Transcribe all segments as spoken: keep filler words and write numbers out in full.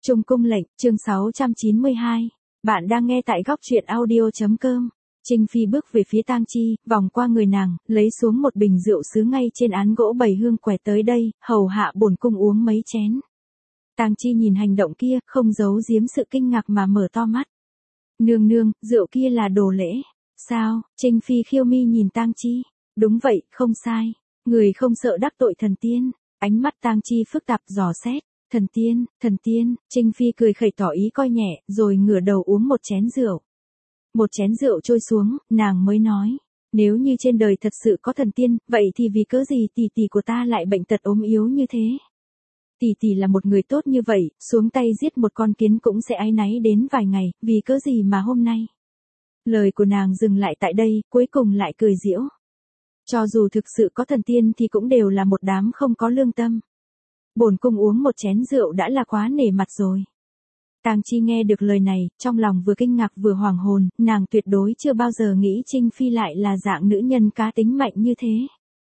Trung cung lệnh, chương sáu trăm chín mươi hai. Bạn đang nghe tại góc truyện audio.com. Trinh Phi bước về phía Tang Chi, vòng qua người nàng, lấy xuống một bình rượu sứ ngay trên án gỗ bày hương quẻ tới đây, hầu hạ bổn cung uống mấy chén. Tang Chi nhìn hành động kia, không giấu giếm sự kinh ngạc mà mở to mắt. Nương nương, rượu kia là đồ lễ. Sao? Trinh Phi khiêu mi nhìn Tang Chi. Đúng vậy, không sai. Người không sợ đắc tội thần tiên. Ánh mắt Tang Chi phức tạp dò xét. Thần tiên, thần tiên, Trinh Phi cười khẩy tỏ ý coi nhẹ, rồi ngửa đầu uống một chén rượu. Một chén rượu trôi xuống, nàng mới nói, nếu như trên đời thật sự có thần tiên, vậy thì vì cớ gì tỷ tỷ của ta lại bệnh tật ốm yếu như thế? Tỷ tỷ là một người tốt như vậy, xuống tay giết một con kiến cũng sẽ áy náy đến vài ngày, vì cớ gì mà hôm nay? Lời của nàng dừng lại tại đây, cuối cùng lại cười giễu. Cho dù thực sự có thần tiên thì cũng đều là một đám không có lương tâm. Bổn cung uống một chén rượu đã là quá nể mặt rồi. Tang Chi nghe được lời này, trong lòng vừa kinh ngạc vừa hoàng hồn, nàng tuyệt đối chưa bao giờ nghĩ Trinh Phi lại là dạng nữ nhân cá tính mạnh như thế.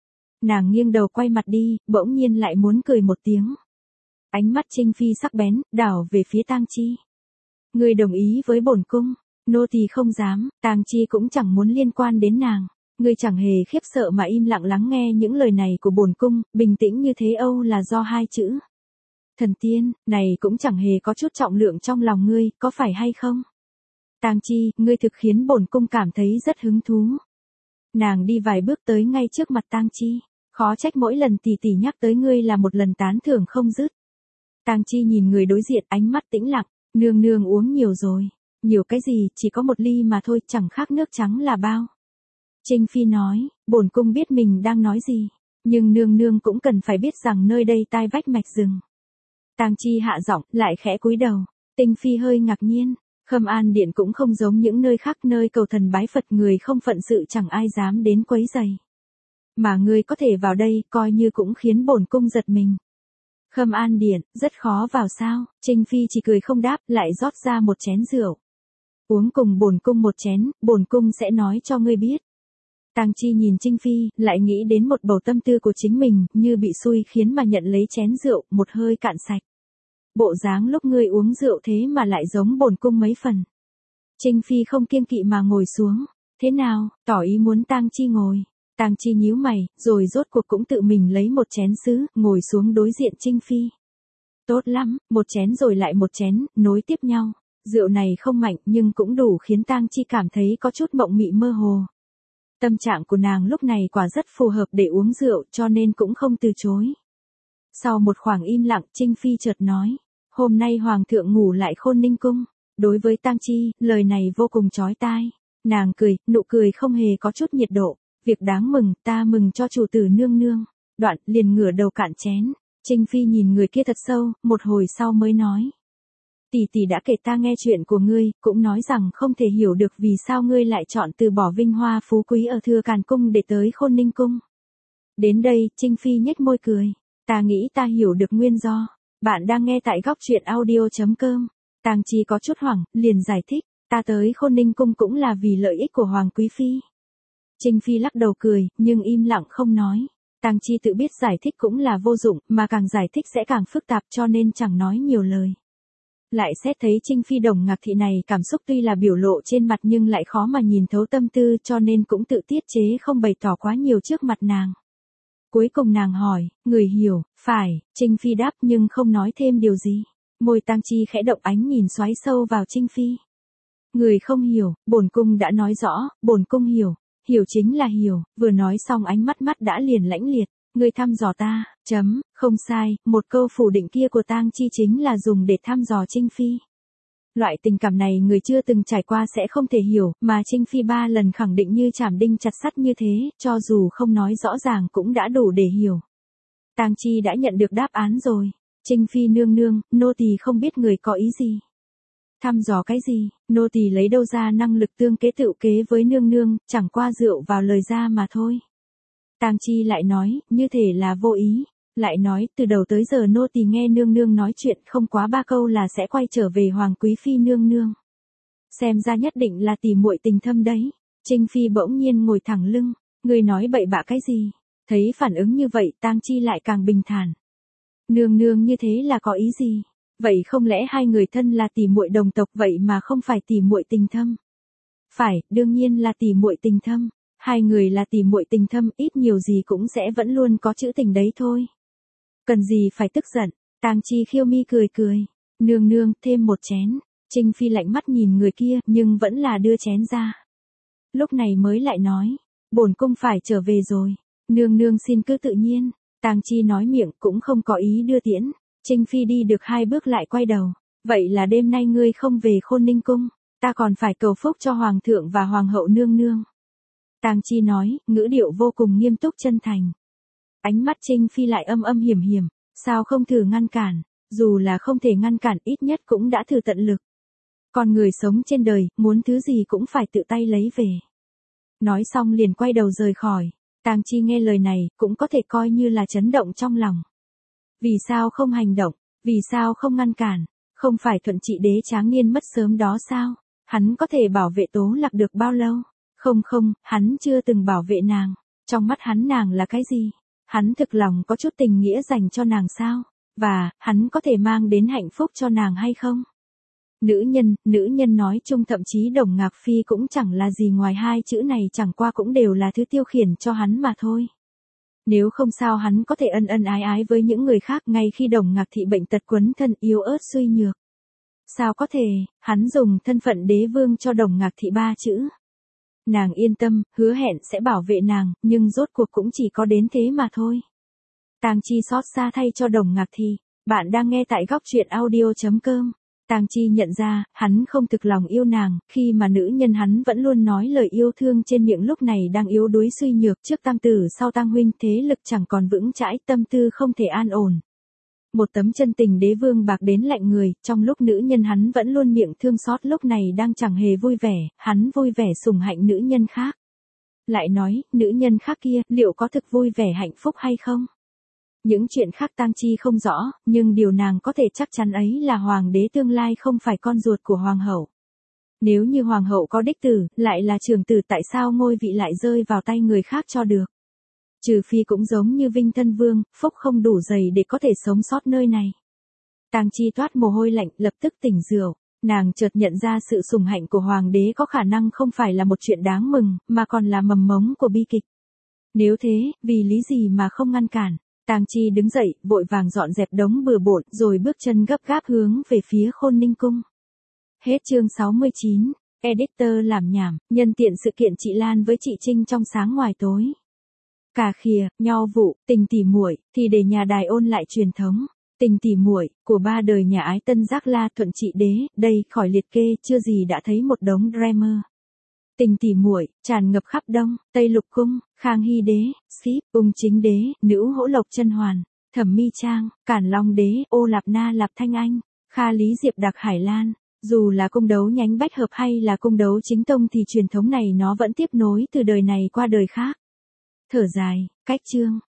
Nàng nghiêng đầu quay mặt đi, bỗng nhiên lại muốn cười một tiếng. Ánh mắt Trinh Phi sắc bén, đảo về phía Tang Chi. Ngươi đồng ý với bổn cung? Nô tỳ không dám, Tang Chi cũng chẳng muốn liên quan đến nàng. Ngươi chẳng hề khiếp sợ mà im lặng lắng nghe những lời này của bổn cung, bình tĩnh như thế âu là do hai chữ. Thần tiên, này cũng chẳng hề có chút trọng lượng trong lòng ngươi, có phải hay không? Tang Chi, ngươi thực khiến bổn cung cảm thấy rất hứng thú. Nàng đi vài bước tới ngay trước mặt Tang Chi, khó trách mỗi lần tỷ tỷ nhắc tới ngươi là một lần tán thưởng không dứt. Tang Chi nhìn người đối diện ánh mắt tĩnh lặng, nương nương uống nhiều rồi. Nhiều cái gì, chỉ có một ly mà thôi, chẳng khác nước trắng là bao. Trinh Phi nói, bổn cung biết mình đang nói gì, nhưng nương nương cũng cần phải biết rằng nơi đây tai vách mạch rừng. Tang Chi hạ giọng, lại khẽ cúi đầu. Tinh Phi hơi ngạc nhiên, Khâm An Điện cũng không giống những nơi khác, nơi cầu thần bái Phật người không phận sự chẳng ai dám đến quấy rầy. Mà ngươi có thể vào đây, coi như cũng khiến bổn cung giật mình. Khâm An Điện, rất khó vào sao? Trinh Phi chỉ cười không đáp, lại rót ra một chén rượu. Uống cùng bổn cung một chén, bổn cung sẽ nói cho ngươi biết. Tang Chi nhìn Trinh Phi, lại nghĩ đến một bầu tâm tư của chính mình, như bị xui khiến mà nhận lấy chén rượu, một hơi cạn sạch. Bộ dáng lúc ngươi uống rượu thế mà lại giống bổn cung mấy phần. Trinh Phi không kiêng kỵ mà ngồi xuống. Thế nào, tỏ ý muốn Tang Chi ngồi. Tang Chi nhíu mày, rồi rốt cuộc cũng tự mình lấy một chén sứ, ngồi xuống đối diện Trinh Phi. Tốt lắm, một chén rồi lại một chén, nối tiếp nhau. Rượu này không mạnh nhưng cũng đủ khiến Tang Chi cảm thấy có chút mộng mị mơ hồ. Tâm trạng của nàng lúc này quả rất phù hợp để uống rượu, cho nên cũng không từ chối. Sau một khoảng im lặng, Trinh Phi chợt nói, hôm nay hoàng thượng ngủ lại Khôn Ninh cung. Đối với Tang Chi, lời này vô cùng chói tai. Nàng cười, nụ cười không hề có chút nhiệt độ. Việc đáng mừng, ta mừng cho chủ tử nương nương. Đoạn, liền ngửa đầu cạn chén. Trinh Phi nhìn người kia thật sâu, một hồi sau mới nói. Tỷ tỷ đã kể ta nghe chuyện của ngươi, cũng nói rằng không thể hiểu được vì sao ngươi lại chọn từ bỏ vinh hoa phú quý ở Thừa Càn cung để tới Khôn Ninh cung. Đến đây, Trinh Phi nhếch môi cười. Ta nghĩ ta hiểu được nguyên do. Bạn đang nghe tại góc truyện audio.com. Tang Chi có chút hoảng, liền giải thích. Ta tới Khôn Ninh cung cũng là vì lợi ích của Hoàng Quý Phi. Trinh Phi lắc đầu cười, nhưng im lặng không nói. Tang Chi tự biết giải thích cũng là vô dụng, mà càng giải thích sẽ càng phức tạp cho nên chẳng nói nhiều lời. Lại xét thấy Trinh Phi đồng ngạc thị này cảm xúc tuy là biểu lộ trên mặt nhưng lại khó mà nhìn thấu tâm tư cho nên cũng tự tiết chế không bày tỏ quá nhiều trước mặt nàng. Cuối cùng nàng hỏi, người hiểu, phải, Trinh Phi đáp nhưng không nói thêm điều gì. Môi Tang Chi khẽ động ánh nhìn xoáy sâu vào Trinh Phi. Người không hiểu, bổn cung đã nói rõ, bổn cung hiểu, hiểu chính là hiểu, vừa nói xong ánh mắt mắt đã liền lãnh liệt. Ngươi thăm dò ta, chấm, không sai, một câu phủ định kia của Tang Chi chính là dùng để thăm dò Trinh Phi. Loại tình cảm này người chưa từng trải qua sẽ không thể hiểu, mà Trinh Phi ba lần khẳng định như chảm đinh chặt sắt như thế, cho dù không nói rõ ràng cũng đã đủ để hiểu. Tang Chi đã nhận được đáp án rồi. Trinh Phi nương nương, nô tỳ không biết người có ý gì. Thăm dò cái gì, nô tỳ lấy đâu ra năng lực tương kế tựu kế với nương nương, chẳng qua rượu vào lời ra mà thôi. Tang Chi lại nói, như thể là vô ý, lại nói, từ đầu tới giờ nô tỳ nghe nương nương nói chuyện không quá ba câu là sẽ quay trở về Hoàng Quý Phi nương nương. Xem ra nhất định là tỉ muội tình thâm đấy. Trinh Phi bỗng nhiên ngồi thẳng lưng, người nói bậy bạ cái gì? Thấy phản ứng như vậy, Tang Chi lại càng bình thản. Nương nương như thế là có ý gì? Vậy không lẽ hai người thân là tỷ muội đồng tộc vậy mà không phải tỷ muội tình thâm? Phải, đương nhiên là tỷ muội tình thâm. Hai người là tỷ muội tình thâm, ít nhiều gì cũng sẽ vẫn luôn có chữ tình đấy thôi. Cần gì phải tức giận? Tang Chi khiêu mi cười cười. Nương nương, thêm một chén. Trinh Phi lạnh mắt nhìn người kia, nhưng vẫn là đưa chén ra. Lúc này mới lại nói, bổn cung phải trở về rồi. Nương nương xin cứ tự nhiên. Tang Chi nói miệng cũng không có ý đưa tiễn. Trinh Phi đi được hai bước lại quay đầu. Vậy là đêm nay ngươi không về Khôn Ninh cung, ta còn phải cầu phúc cho hoàng thượng và hoàng hậu nương nương. Tang Chi nói, ngữ điệu vô cùng nghiêm túc chân thành. Ánh mắt Trinh Phi lại âm âm hiểm hiểm, sao không thử ngăn cản, dù là không thể ngăn cản ít nhất cũng đã thử tận lực. Con người sống trên đời, muốn thứ gì cũng phải tự tay lấy về. Nói xong liền quay đầu rời khỏi. Tang Chi nghe lời này, cũng có thể coi như là chấn động trong lòng. Vì sao không hành động? Vì sao không ngăn cản? Không phải thuận trị đế tráng niên mất sớm đó sao? Hắn có thể bảo vệ Tố Lạc được bao lâu? Không không, hắn chưa từng bảo vệ nàng. Trong mắt hắn nàng là cái gì? Hắn thực lòng có chút tình nghĩa dành cho nàng sao? Và, hắn có thể mang đến hạnh phúc cho nàng hay không? Nữ nhân, nữ nhân nói chung thậm chí Đồng Ngạc Phi cũng chẳng là gì ngoài hai chữ này, chẳng qua cũng đều là thứ tiêu khiển cho hắn mà thôi. Nếu không sao hắn có thể ân ân ái ái với những người khác ngay khi Đồng Ngạc Thị bệnh tật quấn thân yếu ớt suy nhược. Sao có thể, hắn dùng thân phận đế vương cho Đồng Ngạc Thị ba chữ. Nàng yên tâm, hứa hẹn sẽ bảo vệ nàng, nhưng rốt cuộc cũng chỉ có đến thế mà thôi. Tang Chi xót xa thay cho Đồng Ngạc Thị. Bạn đang nghe tại góc truyện audio chấm com. Tang Chi nhận ra, hắn không thực lòng yêu nàng, khi mà nữ nhân hắn vẫn luôn nói lời yêu thương trên miệng lúc này đang yếu đuối suy nhược, trước Tang tử sau Tang huynh, thế lực chẳng còn vững chãi, tâm tư không thể an ổn. Một tấm chân tình đế vương bạc đến lạnh người, trong lúc nữ nhân hắn vẫn luôn miệng thương xót lúc này đang chẳng hề vui vẻ, hắn vui vẻ sủng hạnh nữ nhân khác. Lại nói, nữ nhân khác kia, liệu có thực vui vẻ hạnh phúc hay không? Những chuyện khác Tang Chi không rõ, nhưng điều nàng có thể chắc chắn ấy là hoàng đế tương lai không phải con ruột của hoàng hậu. Nếu như hoàng hậu có đích tử, lại là trưởng tử, tại sao ngôi vị lại rơi vào tay người khác cho được? Trừ phi cũng giống như Vinh Thân Vương, phúc không đủ dày để có thể sống sót nơi này. Tang Chi toát mồ hôi lạnh, lập tức tỉnh rượu. Nàng chợt nhận ra sự sủng hạnh của hoàng đế có khả năng không phải là một chuyện đáng mừng, mà còn là mầm mống của bi kịch. Nếu thế, vì lý gì mà không ngăn cản? Tang Chi đứng dậy, vội vàng dọn dẹp đống bừa bộn, rồi bước chân gấp gáp hướng về phía Khôn Ninh cung. Hết chương sáu mươi chín. Editor làm nhảm, nhân tiện sự kiện chị Lan với chị Trinh trong sáng ngoài tối. Cà khìa, nho vụ, tình tỉ muội, thì để nhà đài ôn lại truyền thống. Tình tỉ muội của ba đời nhà ái Tân Giác La Thuận Trị Đế, đây khỏi liệt kê, chưa gì đã thấy một đống drama. Tình tỉ muội tràn ngập khắp Đông, Tây Lục cung, Khang Hy Đế, Xíp, Ung Chính Đế, Nữ Hỗ Lộc Chân Hoàn, Thẩm Mi Trang, Cản Long Đế, Ô Lạp Na Lạp Thanh Anh, Kha Lý Diệp Đặc Hải Lan. Dù là cung đấu nhánh bách hợp hay là cung đấu chính tông thì truyền thống này nó vẫn tiếp nối từ đời này qua đời khác. Thở dài, cách chương.